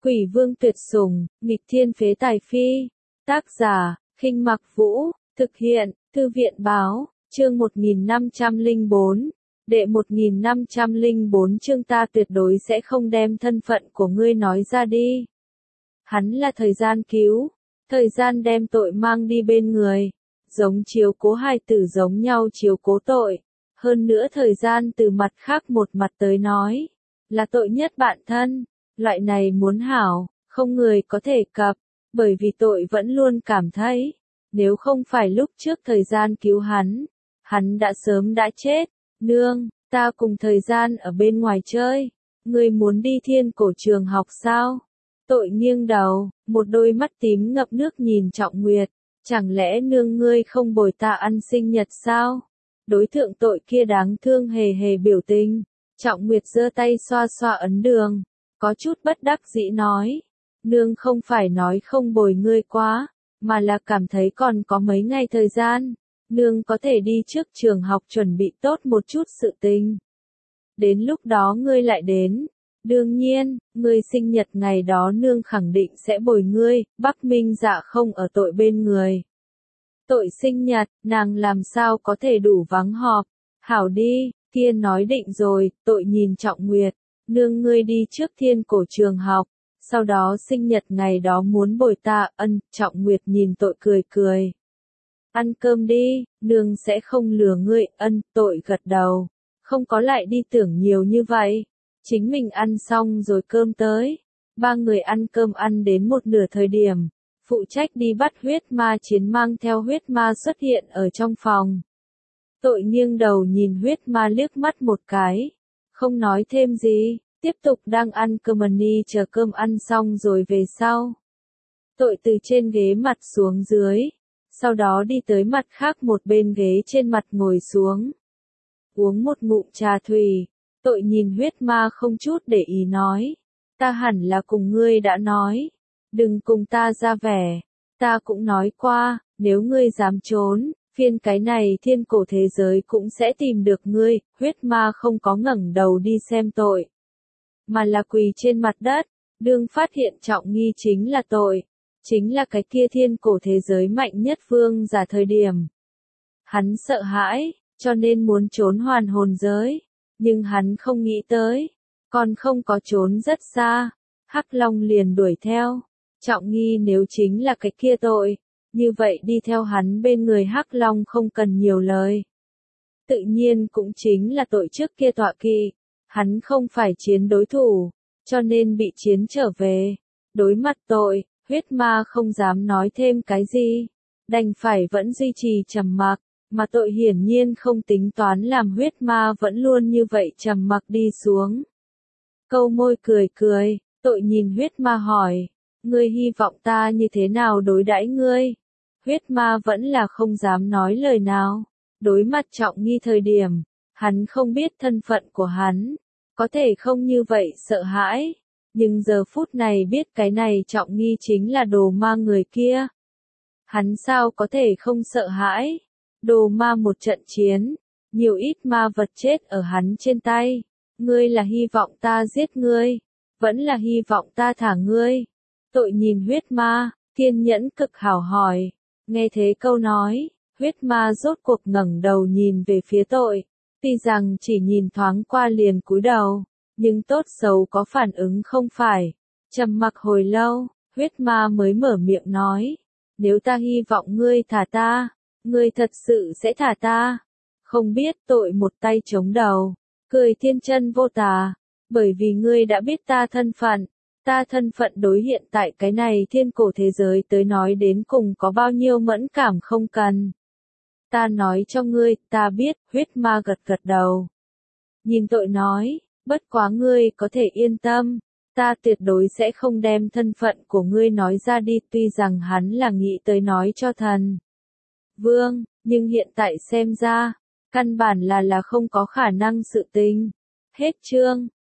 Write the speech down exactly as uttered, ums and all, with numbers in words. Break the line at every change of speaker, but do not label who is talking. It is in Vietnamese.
Quỷ vương tuyệt sủng, nghịch thiên phế tài phi. Tác giả, Khinh Mặc Vũ, thực hiện, Thư viện báo, chương một nghìn năm trăm lẻ bốn, đệ một nghìn năm trăm lẻ bốn chương ta tuyệt đối sẽ không đem thân phận của ngươi nói ra đi. Hắn là thời gian cứu, thời gian đem tội mang đi bên người, giống chiếu cố hai tử giống nhau chiếu cố tội. Hơn nữa thời gian từ mặt khác một mặt tới nói, là tội nhất bạn thân, loại này muốn hảo, không người có thể cập, bởi vì tội vẫn luôn cảm thấy, nếu không phải lúc trước thời gian cứu hắn, hắn đã sớm đã chết. Nương, ta cùng thời gian ở bên ngoài chơi, ngươi muốn đi thiên cổ trường học sao? Tội nghiêng đầu, một đôi mắt tím ngập nước nhìn Trọng Nguyệt, chẳng lẽ nương ngươi không bồi ta ăn sinh nhật sao? Đối tượng tội kia đáng thương hề hề biểu tình, Trọng Nguyệt giơ tay xoa xoa ấn đường, có chút bất đắc dĩ nói, nương không phải nói không bồi ngươi quá, mà là cảm thấy còn có mấy ngày thời gian, nương có thể đi trước trường học chuẩn bị tốt một chút sự tình. Đến lúc đó ngươi lại đến, đương nhiên, ngươi sinh nhật ngày đó nương khẳng định sẽ bồi ngươi, Bắc Minh Dạ không ở tội bên người. Tội sinh nhật, nàng làm sao có thể đủ vắng họp, hảo đi, kia nói định rồi, tội nhìn Trọng Nguyệt, nương ngươi đi trước thiên cổ trường học, sau đó sinh nhật ngày đó muốn bồi ta, ân, Trọng Nguyệt nhìn tội cười cười. Ăn cơm đi, nương sẽ không lừa ngươi, ân, tội gật đầu, không có lại đi tưởng nhiều như vậy, chính mình ăn xong rồi cơm tới, ba người ăn cơm ăn đến một nửa thời điểm. Phụ trách đi bắt huyết ma chiến mang theo huyết ma xuất hiện ở trong phòng. Tội nghiêng đầu nhìn huyết ma liếc mắt một cái, không nói thêm gì, tiếp tục đang ăn cơm ni chờ cơm ăn xong rồi về sau. Tội từ trên ghế mặt xuống dưới, sau đó đi tới mặt khác một bên ghế trên mặt ngồi xuống. Uống một ngụm trà thủy, tội nhìn huyết ma không chút để ý nói, ta hẳn là cùng ngươi đã nói. Đừng cùng ta ra vẻ, ta cũng nói qua, nếu ngươi dám trốn, phiên cái này thiên cổ thế giới cũng sẽ tìm được ngươi, huyết ma không có ngẩng đầu đi xem tội, mà là quỳ trên mặt đất, đương phát hiện Trọng Nghi chính là tội, chính là cái kia thiên cổ thế giới mạnh nhất vương giả thời điểm. Hắn sợ hãi, cho nên muốn trốn hoàn hồn giới, nhưng hắn không nghĩ tới, còn không có trốn rất xa, Hắc Long liền đuổi theo. Trọng Nghi nếu chính là cái kia tội, như vậy đi theo hắn bên người Hắc Long không cần nhiều lời. Tự nhiên cũng chính là tội trước kia tọa kỵ, hắn không phải chiến đối thủ, cho nên bị chiến trở về. Đối mặt tội, huyết ma không dám nói thêm cái gì, đành phải vẫn duy trì trầm mặc, mà tội hiển nhiên không tính toán làm huyết ma vẫn luôn như vậy trầm mặc đi xuống. Câu môi cười cười, tội nhìn huyết ma hỏi. Ngươi hy vọng ta như thế nào đối đãi ngươi? Huyết ma vẫn là không dám nói lời nào. Đối mặt Trọng Nghi thời điểm, hắn không biết thân phận của hắn, có thể không như vậy sợ hãi. Nhưng giờ phút này biết cái này Trọng Nghi chính là đồ ma người kia. Hắn sao có thể không sợ hãi? Đồ ma một trận chiến, nhiều ít ma vật chết ở hắn trên tay. Ngươi là hy vọng ta giết ngươi, vẫn là hy vọng ta thả ngươi. Tội nhìn huyết ma, kiên nhẫn cực hảo hỏi, nghe thế câu nói, huyết ma rốt cuộc ngẩng đầu nhìn về phía tội, tuy rằng chỉ nhìn thoáng qua liền cúi đầu, nhưng tốt xấu có phản ứng không phải, trầm mặc hồi lâu, huyết ma mới mở miệng nói, nếu ta hy vọng ngươi thả ta, ngươi thật sự sẽ thả ta, không biết tội một tay chống đầu, cười thiên chân vô tà, bởi vì ngươi đã biết ta thân phận. Ta thân phận đối hiện tại cái này thiên cổ thế giới tới nói đến cùng có bao nhiêu mẫn cảm không cần. Ta nói cho ngươi, ta biết, huyết ma gật gật đầu. Nhìn tội nói, bất quá ngươi có thể yên tâm, ta tuyệt đối sẽ không đem thân phận của ngươi nói ra đi tuy rằng hắn là nghĩ tới nói cho thần. Vương, nhưng hiện tại xem ra, căn bản là là không có khả năng sự tình. Hết chương.